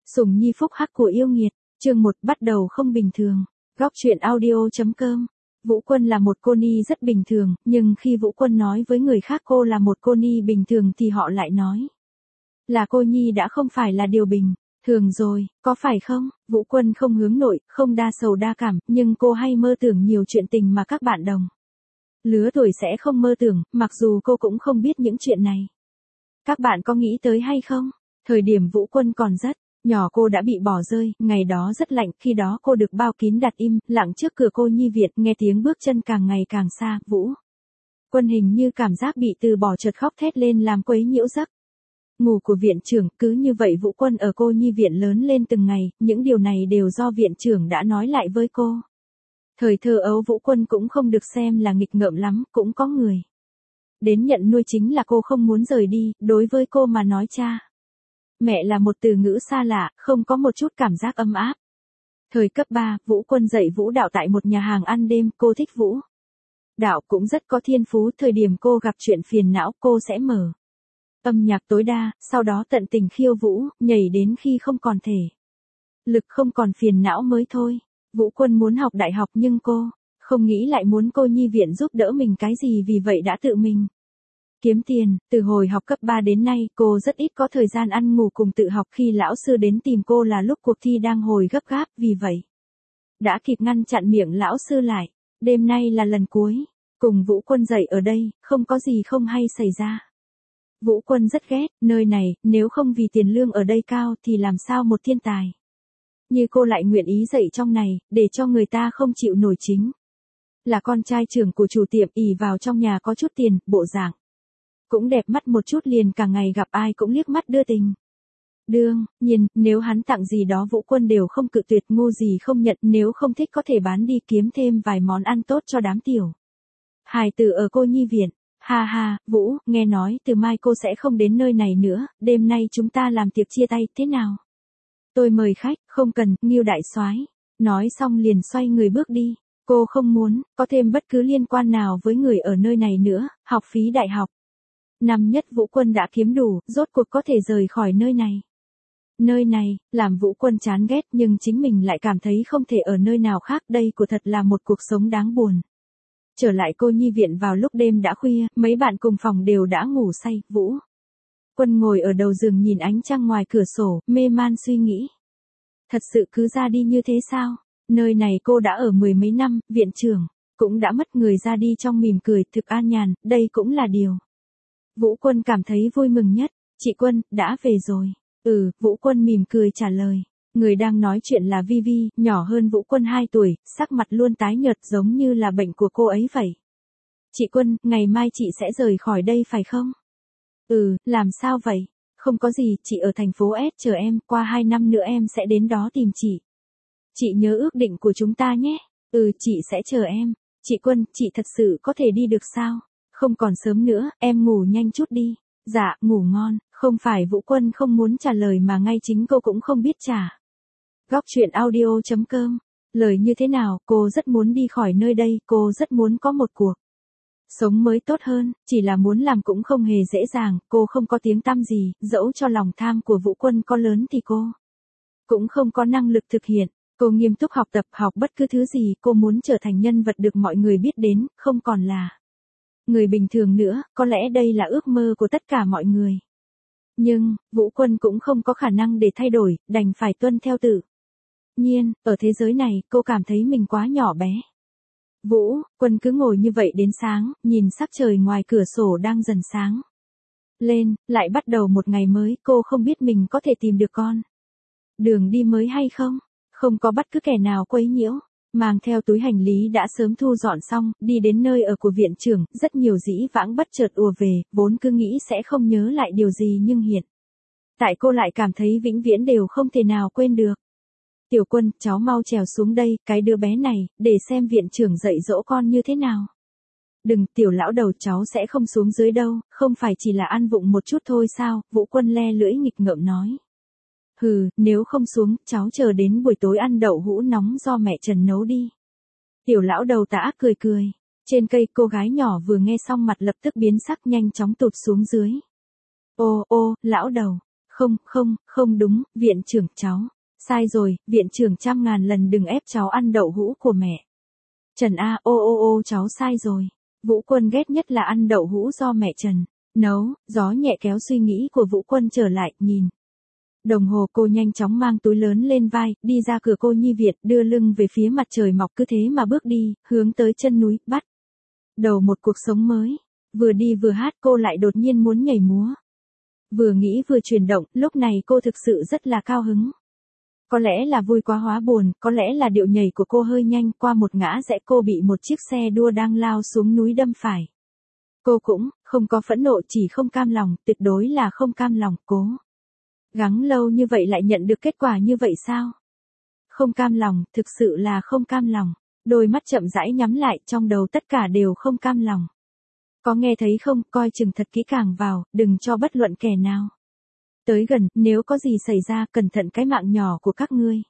Sủng nhi phúc hắc của yêu nghiệt, chương 1 bắt đầu không bình thường. Góc truyện audio.com. Vũ Quân là một cô ni rất bình thường, nhưng khi Vũ Quân nói với người khác cô là một cô ni bình thường thì họ lại nói là cô nhi đã không phải là điều bình thường rồi, có phải không? Vũ Quân không hướng nội, không đa sầu đa cảm, nhưng cô hay mơ tưởng nhiều chuyện tình mà các bạn đồng lứa tuổi sẽ không mơ tưởng, mặc dù cô cũng không biết những chuyện này. Các bạn có nghĩ tới hay không? Thời điểm Vũ Quân còn rất nhỏ cô đã bị bỏ rơi, ngày đó rất lạnh, khi đó cô được bao kín đặt im, lặng trước cửa cô nhi viện, nghe tiếng bước chân càng ngày càng xa, Vũ Quân hình như cảm giác bị từ bỏ chợt khóc thét lên làm quấy nhiễu giấc ngủ của viện trưởng, cứ như vậy Vũ Quân ở cô nhi viện lớn lên từng ngày, những điều này đều do viện trưởng đã nói lại với cô. Thời thơ ấu Vũ Quân cũng không được xem là nghịch ngợm lắm, cũng có người đến nhận nuôi, chính là cô không muốn rời đi, đối với cô mà nói cha mẹ là một từ ngữ xa lạ, không có một chút cảm giác ấm áp. Thời cấp 3, Vũ Quân dạy vũ đạo tại một nhà hàng ăn đêm, cô thích vũ đạo cũng rất có thiên phú, thời điểm cô gặp chuyện phiền não, cô sẽ mở âm nhạc tối đa, sau đó tận tình khiêu vũ, nhảy đến khi không còn thể lực không còn phiền não mới thôi. Vũ Quân muốn học đại học nhưng cô không nghĩ lại muốn cô nhi viện giúp đỡ mình cái gì, vì vậy đã tự mình kiếm tiền. Từ hồi học cấp 3 đến nay, cô rất ít có thời gian ăn ngủ cùng tự học, khi lão sư đến tìm cô là lúc cuộc thi đang hồi gấp gáp, vì vậy đã kịp ngăn chặn miệng lão sư lại. Đêm nay là lần cuối cùng Vũ Quân dậy ở đây, không có gì không hay xảy ra. Vũ Quân rất ghét nơi này, nếu không vì tiền lương ở đây cao thì làm sao một thiên tài như cô lại nguyện ý dậy trong này, để cho người ta không chịu nổi, chính là con trai trưởng của chủ tiệm, ỷ vào trong nhà có chút tiền, bộ dạng cũng đẹp mắt một chút, liền cả ngày gặp ai cũng liếc mắt đưa tình. Đương nhiên, nếu hắn tặng gì đó Vũ Quân đều không cự tuyệt, ngu gì không nhận, nếu không thích có thể bán đi kiếm thêm vài món ăn tốt cho đám tiểu hài tử ở cô nhi viện. Ha ha, Vũ, nghe nói từ mai cô sẽ không đến nơi này nữa, đêm nay chúng ta làm tiệc chia tay, thế nào? Tôi mời khách, không cần, Ngưu đại soái. Nói xong liền xoay người bước đi. Cô không muốn có thêm bất cứ liên quan nào với người ở nơi này nữa, học phí đại học năm nhất Vũ Quân đã kiếm đủ, rốt cuộc có thể rời khỏi nơi này. Nơi này, làm Vũ Quân chán ghét, nhưng chính mình lại cảm thấy không thể ở nơi nào khác, đây của thật là một cuộc sống đáng buồn. Trở lại cô nhi viện vào lúc đêm đã khuya, mấy bạn cùng phòng đều đã ngủ say, Vũ Quân ngồi ở đầu giường nhìn ánh trăng ngoài cửa sổ, mê man suy nghĩ. Thật sự cứ ra đi như thế sao? Nơi này cô đã ở mười mấy năm, viện trưởng cũng đã mất, người ra đi trong mỉm cười, thực an nhàn, đây cũng là điều Vũ Quân cảm thấy vui mừng nhất. Chị Quân, đã về rồi. Vũ Quân mỉm cười trả lời. Người đang nói chuyện là Vi Vi, nhỏ hơn Vũ Quân 2 tuổi, sắc mặt luôn tái nhợt giống như là bệnh của cô ấy vậy. Chị Quân, ngày mai chị sẽ rời khỏi đây phải không? Làm sao vậy? Không có gì, chị ở thành phố S chờ em, qua 2 năm nữa em sẽ đến đó tìm chị. Chị nhớ ước định của chúng ta nhé. Chị sẽ chờ em. Chị Quân, chị thật sự có thể đi được sao? Không còn sớm nữa, em ngủ nhanh chút đi. Dạ, ngủ ngon. Không phải Vũ Quân không muốn trả lời mà ngay chính cô cũng không biết trả. Góc truyện audio.com. Lời như thế nào, cô rất muốn đi khỏi nơi đây, cô rất muốn có một cuộc sống mới tốt hơn, chỉ là muốn làm cũng không hề dễ dàng, cô không có tiếng tăm gì, dẫu cho lòng tham của Vũ Quân có lớn thì cô cũng không có năng lực thực hiện. Cô nghiêm túc học tập, học bất cứ thứ gì, cô muốn trở thành nhân vật được mọi người biết đến, không còn là người bình thường nữa, có lẽ đây là ước mơ của tất cả mọi người. Nhưng, Vũ Quân cũng không có khả năng để thay đổi, đành phải tuân theo tự nhiên, ở thế giới này, cô cảm thấy mình quá nhỏ bé. Vũ Quân cứ ngồi như vậy đến sáng, nhìn sắc trời ngoài cửa sổ đang dần sáng lên, lại bắt đầu một ngày mới, cô không biết mình có thể tìm được con đường đi mới hay không. Không có bất cứ kẻ nào quấy nhiễu, mang theo túi hành lý đã sớm thu dọn xong, đi đến nơi ở của viện trưởng, rất nhiều dĩ vãng bất chợt ùa về, vốn cứ nghĩ sẽ không nhớ lại điều gì nhưng hiện tại cô lại cảm thấy vĩnh viễn đều không thể nào quên được. Tiểu Quân, cháu mau trèo xuống đây, cái đứa bé này, để xem viện trưởng dạy dỗ con như thế nào. Đừng, tiểu lão đầu, cháu sẽ không xuống dưới đâu, không phải chỉ là ăn vụng một chút thôi sao? Vũ Quân le lưỡi nghịch ngợm nói. Nếu không xuống, cháu chờ đến buổi tối ăn đậu hũ nóng do mẹ Trần nấu đi. Tiểu lão đầu tà ác cười cười. Trên cây, cô gái nhỏ vừa nghe xong mặt lập tức biến sắc, nhanh chóng tụt xuống dưới. Ô, lão đầu, Không đúng, viện trưởng cháu. Sai rồi, viện trưởng 100.000 lần đừng ép cháu ăn đậu hũ của mẹ. Trần A, ô, cháu sai rồi. Vũ Quân ghét nhất là ăn đậu hũ do mẹ Trần nấu. Gió nhẹ kéo suy nghĩ của Vũ Quân trở lại, nhìn đồng hồ. Cô nhanh chóng mang túi lớn lên vai, đi ra cửa cô nhi viện, đưa lưng về phía mặt trời mọc, cứ thế mà bước đi, hướng tới chân núi, bắt đầu một cuộc sống mới. Vừa đi vừa hát, cô lại đột nhiên muốn nhảy múa. Vừa nghĩ vừa chuyển động, lúc này cô thực sự rất là cao hứng. Có lẽ là vui quá hóa buồn, có lẽ là điệu nhảy của cô hơi nhanh, qua một ngã rẽ cô bị một chiếc xe đua đang lao xuống núi đâm phải. Cô cũng không có phẫn nộ, chỉ không cam lòng, tuyệt đối là không cam lòng. Cố gắng lâu như vậy lại nhận được kết quả như vậy sao? Không cam lòng, thực sự là không cam lòng. Đôi mắt chậm rãi nhắm lại, trong đầu tất cả đều không cam lòng. Có nghe thấy không, coi chừng thật kỹ càng vào, đừng cho bất luận kẻ nào tới gần, nếu có gì xảy ra, cẩn thận cái mạng nhỏ của các ngươi.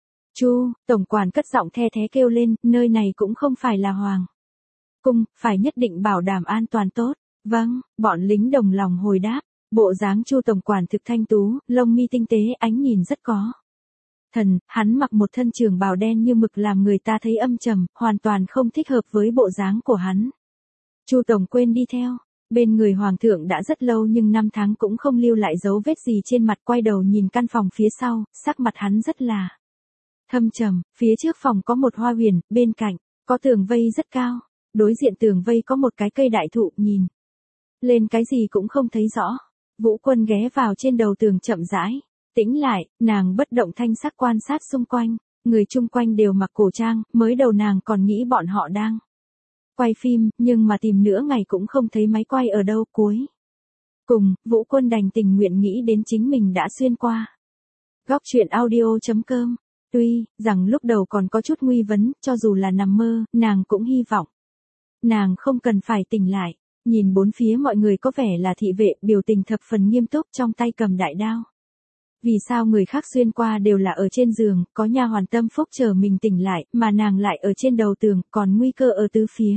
Chu, tổng quản cất giọng the thé kêu lên, nơi này cũng không phải là hoàng cung, phải nhất định bảo đảm an toàn tốt. Vâng, bọn lính đồng lòng hồi đáp. Bộ dáng Chu tổng quản thực thanh tú, lông mi tinh tế, ánh nhìn rất có thần, hắn mặc một thân trường bào đen như mực làm người ta thấy âm trầm, hoàn toàn không thích hợp với bộ dáng của hắn. Chu tổng quên đi theo bên người hoàng thượng đã rất lâu, nhưng năm tháng cũng không lưu lại dấu vết gì trên mặt. Quay đầu nhìn căn phòng phía sau, sắc mặt hắn rất là thâm trầm. Phía trước phòng có một hoa huyền, bên cạnh có tường vây rất cao. Đối diện tường vây có một cái cây đại thụ, nhìn lên cái gì cũng không thấy rõ. Vũ Quân ghé vào trên đầu tường chậm rãi tĩnh lại, nàng bất động thanh sắc quan sát xung quanh. Người chung quanh đều mặc cổ trang, mới đầu nàng còn nghĩ bọn họ đang quay phim, nhưng mà tìm nửa ngày cũng không thấy máy quay ở đâu. Cuối cùng, Vũ Quân đành tình nguyện nghĩ đến chính mình đã xuyên qua. Góc truyện audio.com. Tuy rằng lúc đầu còn có chút nguy vấn, cho dù là nằm mơ, nàng cũng hy vọng nàng không cần phải tỉnh lại. Nhìn bốn phía mọi người có vẻ là thị vệ, biểu tình thập phần nghiêm túc, trong tay cầm đại đao. Vì sao người khác xuyên qua đều là ở trên giường, có nha hoàn tâm phúc chờ mình tỉnh lại, mà nàng lại ở trên đầu tường, còn nguy cơ ở tứ phía.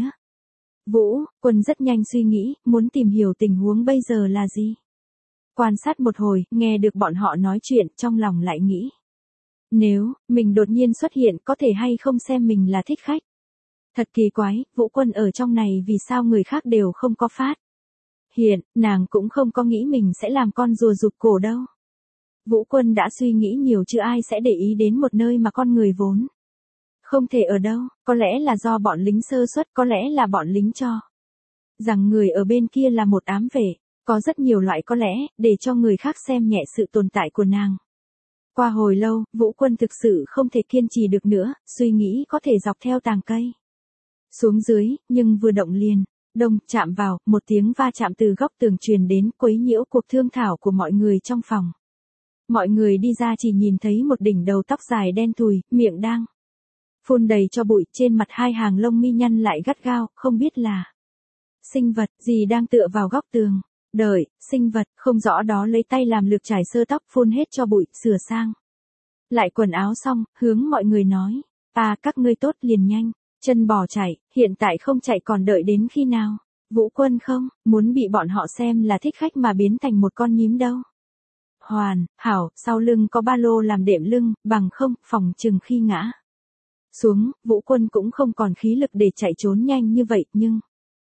Vũ Quân rất nhanh suy nghĩ, muốn tìm hiểu tình huống bây giờ là gì. Quan sát một hồi, nghe được bọn họ nói chuyện, trong lòng lại nghĩ. Nếu mình đột nhiên xuất hiện, có thể hay không xem mình là thích khách. Thật kỳ quái, Vũ Quân ở trong này vì sao người khác đều không có phát hiện, nàng cũng không có nghĩ mình sẽ làm con rùa rụt cổ đâu. Vũ Quân đã suy nghĩ nhiều, chứ ai sẽ để ý đến một nơi mà con người vốn không thể ở đâu. Có lẽ là do bọn lính sơ suất, có lẽ là bọn lính cho rằng người ở bên kia là một ám vệ. Có rất nhiều loại có lẽ, để cho người khác xem nhẹ sự tồn tại của nàng. Qua hồi lâu, Vũ Quân thực sự không thể kiên trì được nữa, suy nghĩ có thể dọc theo tàng cây xuống dưới, nhưng vừa động liền đông chạm vào, một tiếng va chạm từ góc tường truyền đến, quấy nhiễu cuộc thương thảo của mọi người trong phòng. Mọi người đi ra chỉ nhìn thấy một đỉnh đầu tóc dài đen thùi, miệng đang phun đầy cho bụi, trên mặt hai hàng lông mi nhăn lại gắt gao, không biết là sinh vật gì đang tựa vào góc tường. Đợi, sinh vật, không rõ đó lấy tay làm lược chải sơ tóc, phun hết cho bụi, sửa sang lại quần áo xong, hướng mọi người nói. Các ngươi tốt, liền nhanh chân bỏ chạy, hiện tại không chạy còn đợi đến khi nào? Vũ Quân không muốn bị bọn họ xem là thích khách mà biến thành một con nhím đâu. Hoàn hảo, sau lưng có ba lô làm đệm lưng, bằng không, phòng chừng khi ngã xuống, Vũ Quân cũng không còn khí lực để chạy trốn nhanh như vậy, nhưng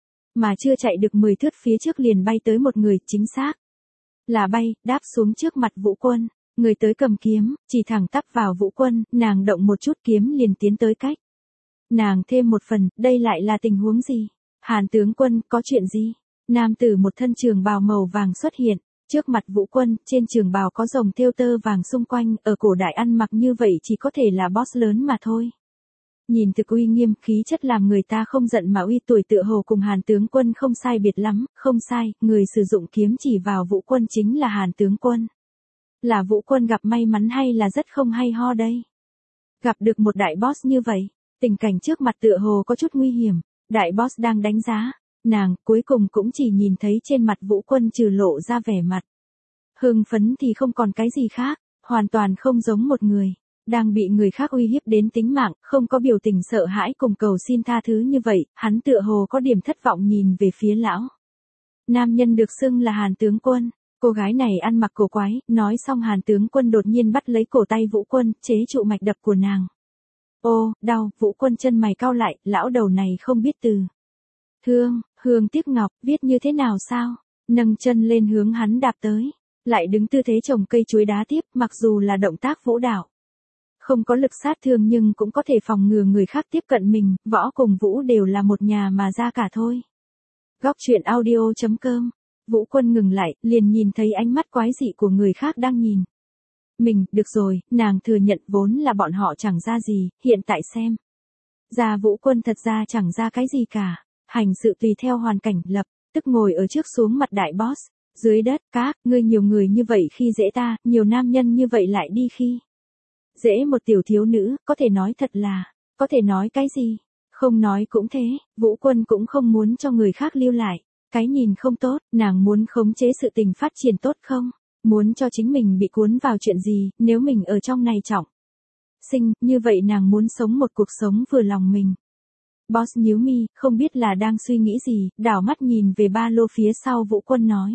mà chưa chạy được 10 thước phía trước liền bay tới một người, chính xác là bay, đáp xuống trước mặt Vũ Quân. Người tới cầm kiếm, chỉ thẳng tắp vào Vũ Quân, nàng động một chút kiếm liền tiến tới cách nàng thêm một phần. Đây lại là tình huống gì? Hàn tướng quân, có chuyện gì? Nam tử một thân trường bào màu vàng xuất hiện trước mặt Vũ Quân, trên trường bào có rồng thêu tơ vàng xung quanh, ở cổ đại ăn mặc như vậy chỉ có thể là boss lớn mà thôi. Nhìn thực uy nghiêm, khí chất làm người ta không giận mà uy, tuổi tựa hồ cùng Hàn tướng quân không sai biệt lắm. Không sai, người sử dụng kiếm chỉ vào Vũ Quân chính là Hàn tướng quân. Là Vũ Quân gặp may mắn hay là rất không hay ho đây? Gặp được một đại boss như vậy, tình cảnh trước mặt tựa hồ có chút nguy hiểm. Đại boss đang đánh giá nàng, cuối cùng cũng chỉ nhìn thấy trên mặt Vũ Quân trừ lộ ra vẻ mặt hưng phấn thì không còn cái gì khác, hoàn toàn không giống một người đang bị người khác uy hiếp đến tính mạng, không có biểu tình sợ hãi cùng cầu xin tha thứ như vậy. Hắn tựa hồ có điểm thất vọng nhìn về phía lão nam nhân được xưng là Hàn tướng quân. Cô gái này ăn mặc cổ quái, nói xong Hàn tướng quân đột nhiên bắt lấy cổ tay Vũ Quân, chế trụ mạch đập của nàng. Ô, đau, Vũ Quân chân mày cau lại, lão đầu này không biết từ. Thương, hương tiếc ngọc, viết như thế nào sao? Nâng chân lên hướng hắn đạp tới. Lại đứng tư thế trồng cây chuối đá tiếp, mặc dù là động tác vũ đạo. Không có lực sát thương nhưng cũng có thể phòng ngừa người khác tiếp cận mình, võ cùng vũ đều là một nhà mà ra cả thôi. Góc truyện audio.com. Vũ Quân ngừng lại, liền nhìn thấy ánh mắt quái dị của người khác đang nhìn. Mình, được rồi, nàng thừa nhận vốn là bọn họ chẳng ra gì, hiện tại xem. Ra Vũ Quân thật ra chẳng ra cái gì cả, hành sự tùy theo hoàn cảnh, lập tức ngồi ở trước xuống mặt đại boss. Dưới đất, các, ngươi nhiều người như vậy khi dễ ta, nhiều nam nhân như vậy lại đi khi. Dễ một tiểu thiếu nữ, có thể nói thật là, có thể nói cái gì, không nói cũng thế, Vũ Quân cũng không muốn cho người khác lưu lại. Cái nhìn không tốt, nàng muốn khống chế sự tình phát triển tốt không? Muốn cho chính mình bị cuốn vào chuyện gì, nếu mình ở trong này trọng. Sinh, như vậy nàng muốn sống một cuộc sống vừa lòng mình. Boss nhíu mi, không biết là đang suy nghĩ gì, đảo mắt nhìn về ba lô phía sau Vũ Quân nói.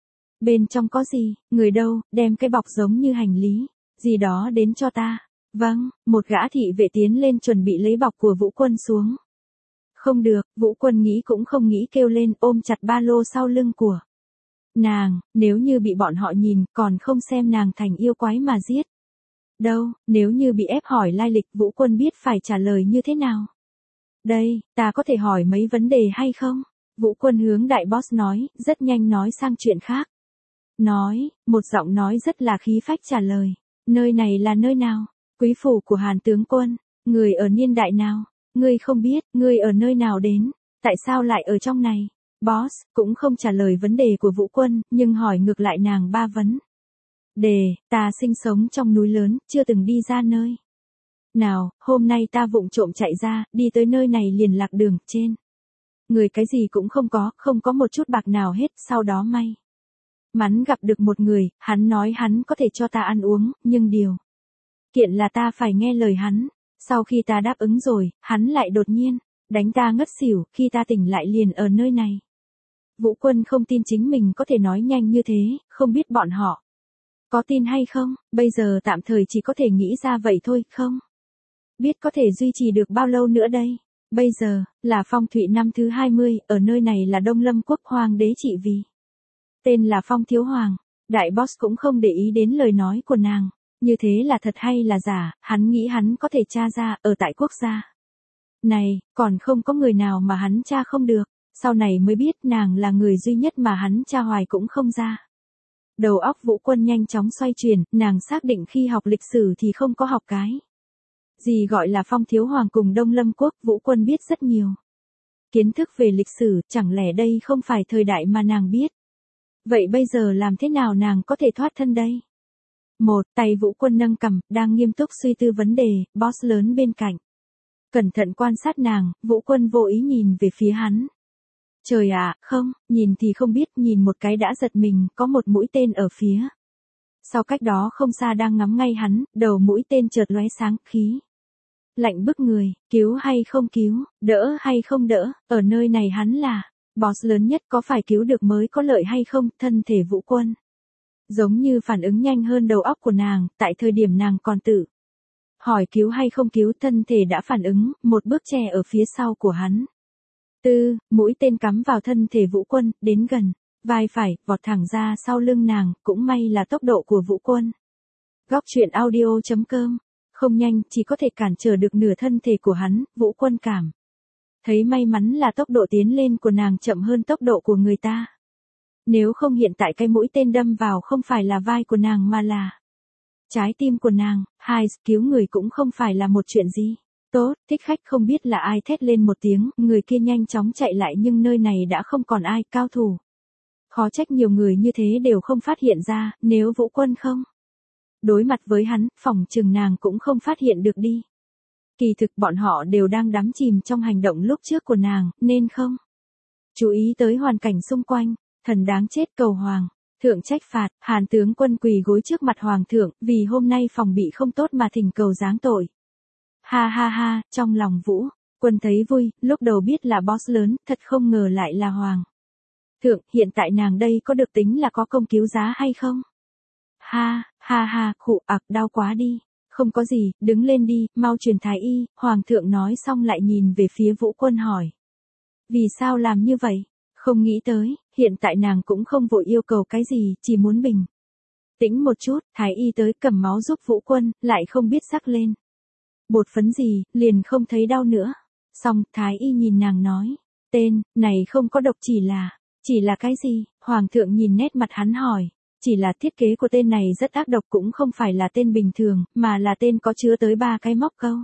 Bên trong có gì, người đâu, đem cái bọc giống như hành lý, gì đó đến cho ta. Vâng, một gã thị vệ tiến lên chuẩn bị lấy bọc của Vũ Quân xuống. Không được, Vũ Quân nghĩ cũng không nghĩ kêu lên ôm chặt ba lô sau lưng của nàng, nếu như bị bọn họ nhìn, còn không xem nàng thành yêu quái mà giết. Đâu, nếu như bị ép hỏi lai lịch Vũ Quân biết phải trả lời như thế nào. Đây, ta có thể hỏi mấy vấn đề hay không? Vũ Quân hướng đại boss nói, rất nhanh nói sang chuyện khác. Nói, một giọng nói rất là khí phách trả lời. Nơi này là nơi nào? Quý phủ của Hàn tướng quân. Người ở niên đại nào? Ngươi không biết, ngươi ở nơi nào đến? Tại sao lại ở trong này? Boss, cũng không trả lời vấn đề của Vũ Quân, nhưng hỏi ngược lại nàng ba vấn. Ta sinh sống trong núi lớn, chưa từng đi ra nơi. Nào, hôm nay ta vụng trộm chạy ra, đi tới nơi này liền lạc đường, trên. Người cái gì cũng không có một chút bạc nào hết, sau đó may mắn gặp được một người, hắn nói hắn có thể cho ta ăn uống, nhưng điều kiện là ta phải nghe lời hắn. Sau khi ta đáp ứng rồi, hắn lại đột nhiên đánh ta ngất xỉu, khi ta tỉnh lại liền ở nơi này. Vũ Quân không tin chính mình có thể nói nhanh như thế, không biết bọn họ có tin hay không, bây giờ tạm thời chỉ có thể nghĩ ra vậy thôi, không biết có thể duy trì được bao lâu nữa đây. Bây giờ, là Phong Thụy năm thứ 20, ở nơi này là Đông Lâm Quốc hoàng đế trị vì. Tên là Phong Thiếu Hoàng, đại boss cũng không để ý đến lời nói của nàng. Như thế là thật hay là giả, hắn nghĩ hắn có thể tra ra, ở tại quốc gia này, còn không có người nào mà hắn tra không được. Sau này mới biết nàng là người duy nhất mà hắn tra hoài cũng không ra. Đầu óc Vũ Quân nhanh chóng xoay chuyển, nàng xác định khi học lịch sử thì không có học cái gì gọi là Phong Thiếu Hoàng cùng Đông Lâm Quốc, Vũ Quân biết rất nhiều kiến thức về lịch sử, chẳng lẽ đây không phải thời đại mà nàng biết. Vậy bây giờ làm thế nào nàng có thể thoát thân đây? Một, tay Vũ Quân nâng cằm, đang nghiêm túc suy tư vấn đề, boss lớn bên cạnh. Cẩn thận quan sát nàng, Vũ Quân vô ý nhìn về phía hắn. Trời ạ, không, nhìn thì không biết, nhìn một cái đã giật mình, có một mũi tên ở phía. Sau cách đó không xa đang ngắm ngay hắn, đầu mũi tên chợt lóe sáng, khí lạnh bức người, cứu hay không cứu, đỡ hay không đỡ, ở nơi này hắn là boss lớn nhất, có phải cứu được mới có lợi hay không, thân thể Vũ Quân giống như phản ứng nhanh hơn đầu óc của nàng, tại thời điểm nàng còn tự hỏi cứu hay không cứu, thân thể đã phản ứng, một bước che ở phía sau của hắn. Mũi tên cắm vào thân thể Vũ Quân, đến gần vai phải, vọt thẳng ra sau lưng nàng, cũng may là tốc độ của Vũ Quân. Góc truyện audio.com, không nhanh, chỉ có thể cản trở được nửa thân thể của hắn, Vũ Quân cảm thấy may mắn là tốc độ tiến lên của nàng chậm hơn tốc độ của người ta. Nếu không hiện tại cái mũi tên đâm vào không phải là vai của nàng mà là trái tim của nàng, cứu người cũng không phải là một chuyện gì tốt. Thích khách không biết là ai thét lên một tiếng, người kia nhanh chóng chạy lại nhưng nơi này đã không còn ai, cao thủ. Khó trách nhiều người như thế đều không phát hiện ra, nếu Vũ Quân không đối mặt với hắn, phỏng chừng nàng cũng không phát hiện được đi. Kỳ thực bọn họ đều đang đắm chìm trong hành động lúc trước của nàng, nên không chú ý tới hoàn cảnh xung quanh. Thần đáng chết, cầu hoàng thượng trách phạt. Hàn tướng quân quỳ gối trước mặt hoàng thượng, vì hôm nay phòng bị không tốt mà thỉnh cầu giáng tội. Ha ha ha, trong lòng Vũ Quân thấy vui, lúc đầu biết là boss lớn, thật không ngờ lại là hoàng Thượng, hiện tại nàng đây có được tính là có công cứu giá hay không? Ha, khụ ặc đau quá đi. Không có gì, đứng lên đi, mau truyền thái y, hoàng thượng nói xong lại nhìn về phía Vũ Quân hỏi. Vì sao làm như vậy? Không nghĩ tới, hiện tại nàng cũng không vội yêu cầu cái gì, chỉ muốn bình tĩnh một chút, thái y tới cầm máu giúp Vũ Quân, lại không biết rắc lên bột phấn gì, liền không thấy đau nữa. Xong, thái y nhìn nàng nói, tên này không có độc chỉ là cái gì? Hoàng thượng nhìn nét mặt hắn hỏi, chỉ là thiết kế của tên này rất ác độc, cũng không phải là tên bình thường, mà là tên có chứa tới 3 cái móc câu.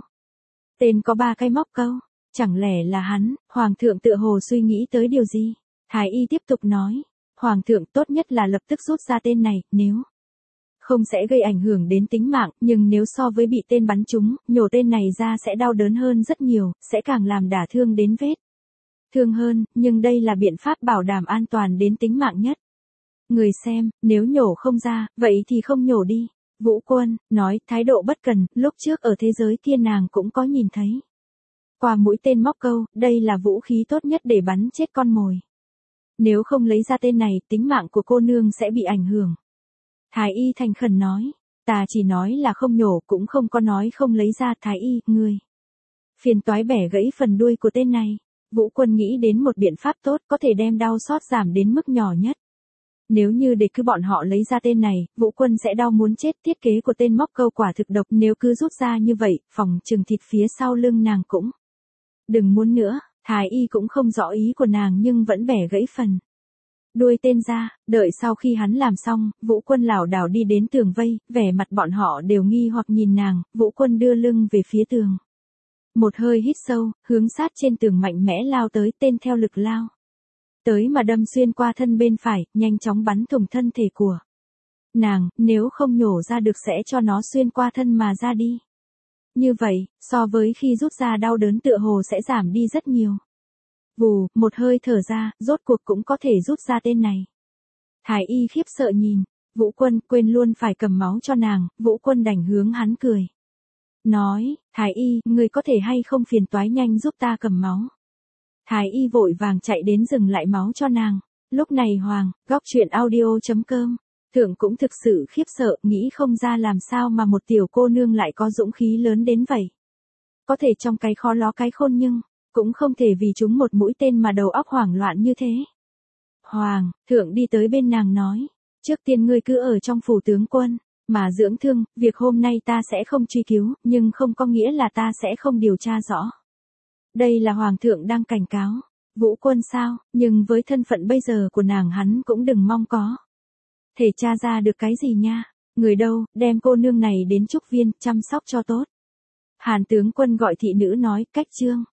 Tên có 3 cái móc câu, chẳng lẽ là hắn? Hoàng thượng tựa hồ suy nghĩ tới điều gì? Thái y tiếp tục nói, hoàng thượng tốt nhất là lập tức rút ra tên này, nếu không sẽ gây ảnh hưởng đến tính mạng, nhưng nếu so với bị tên bắn trúng, nhổ tên này ra sẽ đau đớn hơn rất nhiều, sẽ càng làm đả thương đến vết thương hơn, nhưng đây là biện pháp bảo đảm an toàn đến tính mạng nhất. Người xem, nếu nhổ không ra, vậy thì không nhổ đi. Vũ Quân nói, thái độ bất cần, lúc trước ở thế giới thiên nàng cũng có nhìn thấy. Qua mũi tên móc câu, đây là vũ khí tốt nhất để bắn chết con mồi. Nếu không lấy ra tên này, tính mạng của cô nương sẽ bị ảnh hưởng. Thái y thành khẩn nói, ta chỉ nói là không nhổ, cũng không có nói không lấy ra. Thái y, người phiền toái bẻ gãy phần đuôi của tên này. Vũ Quân nghĩ đến một biện pháp tốt có thể đem đau xót giảm đến mức nhỏ nhất. Nếu như để cứ bọn họ lấy ra tên này, Vũ Quân sẽ đau muốn chết. Thiết kế của tên móc câu quả thực độc, nếu cứ rút ra như vậy, phòng chừng thịt phía sau lưng nàng cũng đừng muốn nữa. Thái y cũng không rõ ý của nàng nhưng vẫn bẻ gãy phần đuôi tên ra. Đợi sau khi hắn làm xong, Vũ Quân lảo đảo đi đến tường vây, vẻ mặt bọn họ đều nghi hoặc nhìn nàng. Vũ Quân đưa lưng về phía tường, một hơi hít sâu, hướng sát trên tường mạnh mẽ lao tới. Tên theo lực lao tới mà đâm xuyên qua thân bên phải, nhanh chóng bắn thủng thân thể của nàng. Nếu không nhổ ra được sẽ cho nó xuyên qua thân mà ra đi. Như vậy, so với khi rút ra đau đớn tựa hồ sẽ giảm đi rất nhiều. Vù, một hơi thở ra, rốt cuộc cũng có thể rút ra tên này. Thái y khiếp sợ nhìn, Vũ Quân quên luôn phải cầm máu cho nàng. Vũ Quân đành hướng hắn cười. Nói, thái y, người có thể hay không phiền toái nhanh giúp ta cầm máu. Thái y vội vàng chạy đến dừng lại máu cho nàng. Lúc này góc truyện audio.com, Thượng cũng thực sự khiếp sợ, nghĩ không ra làm sao mà một tiểu cô nương lại có dũng khí lớn đến vậy. Có thể trong cái khó ló cái khôn nhưng cũng không thể vì chúng một mũi tên mà đầu óc hoảng loạn như thế. Thượng đi tới bên nàng nói, trước tiên ngươi cứ ở trong phủ tướng quân mà dưỡng thương, việc hôm nay ta sẽ không truy cứu, nhưng không có nghĩa là ta sẽ không điều tra rõ. Đây là hoàng thượng đang cảnh cáo. Vũ Quân sao, nhưng với thân phận bây giờ của nàng hắn cũng đừng mong có thể tra ra được cái gì nha. Người đâu, đem cô nương này đến trúc viên, chăm sóc cho tốt. Hàn tướng quân gọi thị nữ nói, cách trương.